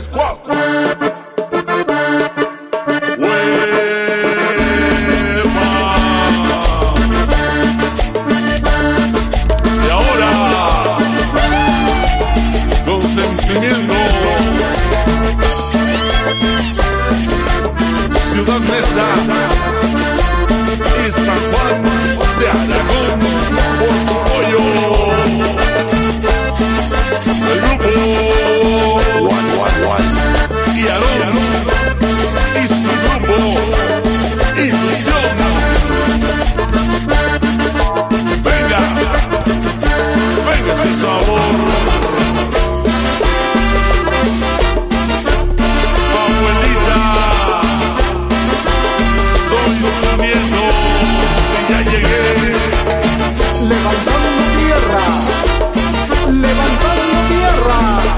3, 4. Y ahora, con sentimiento, Ciudad Neza y San Juan de Aragón por su apoyo. El grupo y Aarón y su grupo Ilusión. Venga, venga ese sabor. Abuelita, soy tu nieto y ya llegué. Levantando tierra, levantando tierra.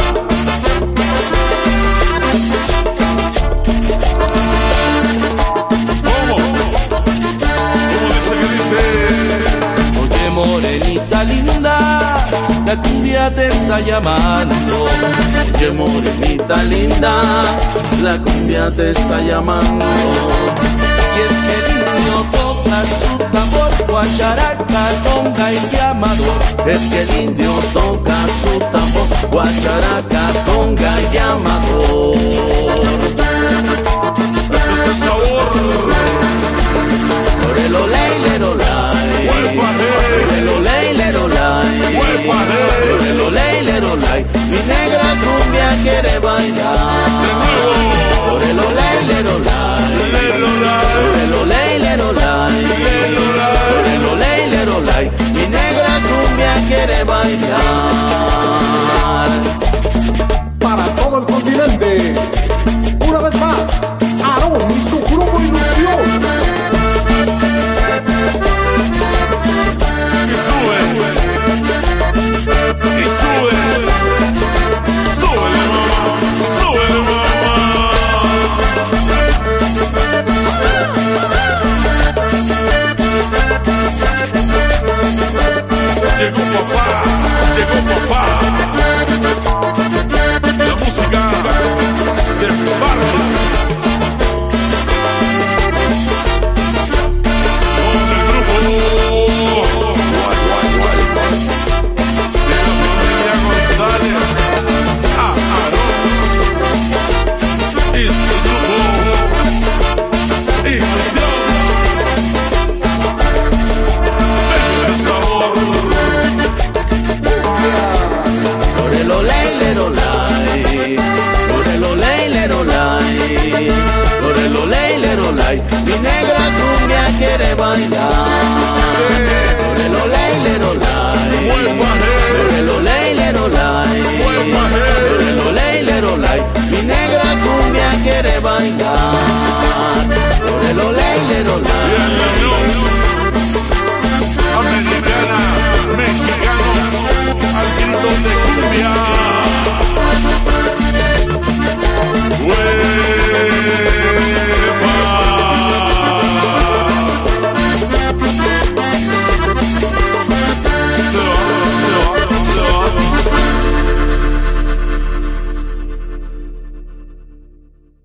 ¿Cómo? ¿Cómo dice que dice? Oye, morenita linda, la cumbia te está llamando. Oye, morenita linda, la cumbia te está llamando. Y es que el indio toca su tambor, guacharaca, conga y llamador. Es que el indio toca su tambor, guacharaca, conga y llamador. Ese es el sabor. Orelolay, lerolay. Orelolay, lerolay. Orelolay, lerolay. Mi negra cumbia quiere bailar. Orelolay, lerolay. Orelolay, lerolay. Orelolay, lerolay. Mi negra cumbia quiere bailar. Para todo el continente, una vez más, Aarón y su grupo Ilusión. Y sube. Y sube. Súbele, mamá. Súbele, mamá. Llegó papá. Llegó papá. La música de Barros. Con el grupo de la familia González, Aarón y su grupo Ilusión. Ese sabor. Orelolay, lerolay. Orelolay, lerolay. Orelolay, lerolay. Mi negra cumbia quiere bailar.